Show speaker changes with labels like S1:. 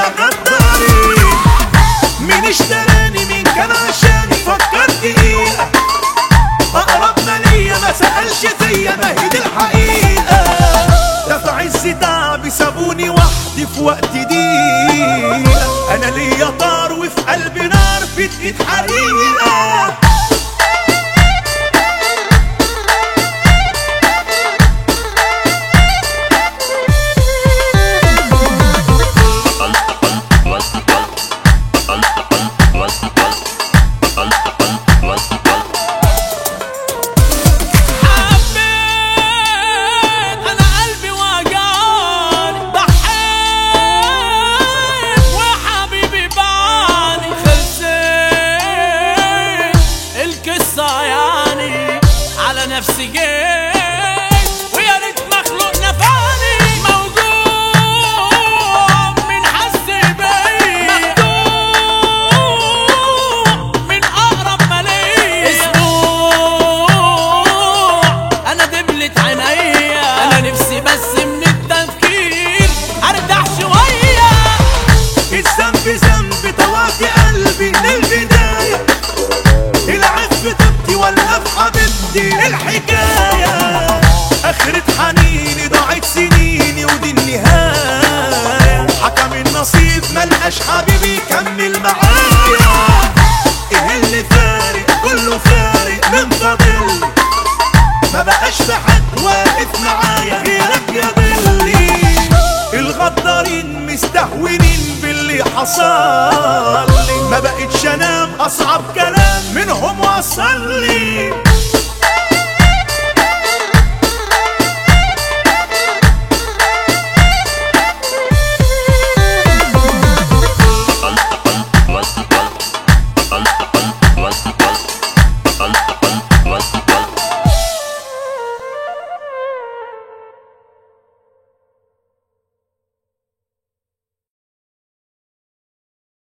S1: يا غدارين. مين اشتراني مين كان عشاني فكرت ايه؟ اقرب ما ليا ما سألش فيا ما هي دي الحقيقة. ده في عز تعبي سابوني وحدي في وقت ضيق. انا ليا طار وفي قلبي نار في ايد حريقة.
S2: نفسي جيت ويا ريت مخلوق نفاني موجوع من حس بيا مخدوع من اقرب ما ليا اسبوع انا دبلت عينيا. انا نفسي بس من التفكير ارتاح شويه.
S1: الذنب ذنب طوعت قلبي من البدايه. العف طبتي ولا في حبيبتي الحكاية. اخرة حنيني ضاعت سنيني ودي النهاية. حكم النصيب ملقاش حبيبي يكمل معايا. ايه اللي فارق كله فارق من فاضل. ما بقاش في حد واقف معايا غيرك يا ظلي. الغدارين مستهونين باللي حصل لي. ما بقتش انام اصعب كلام منهم وصل لي.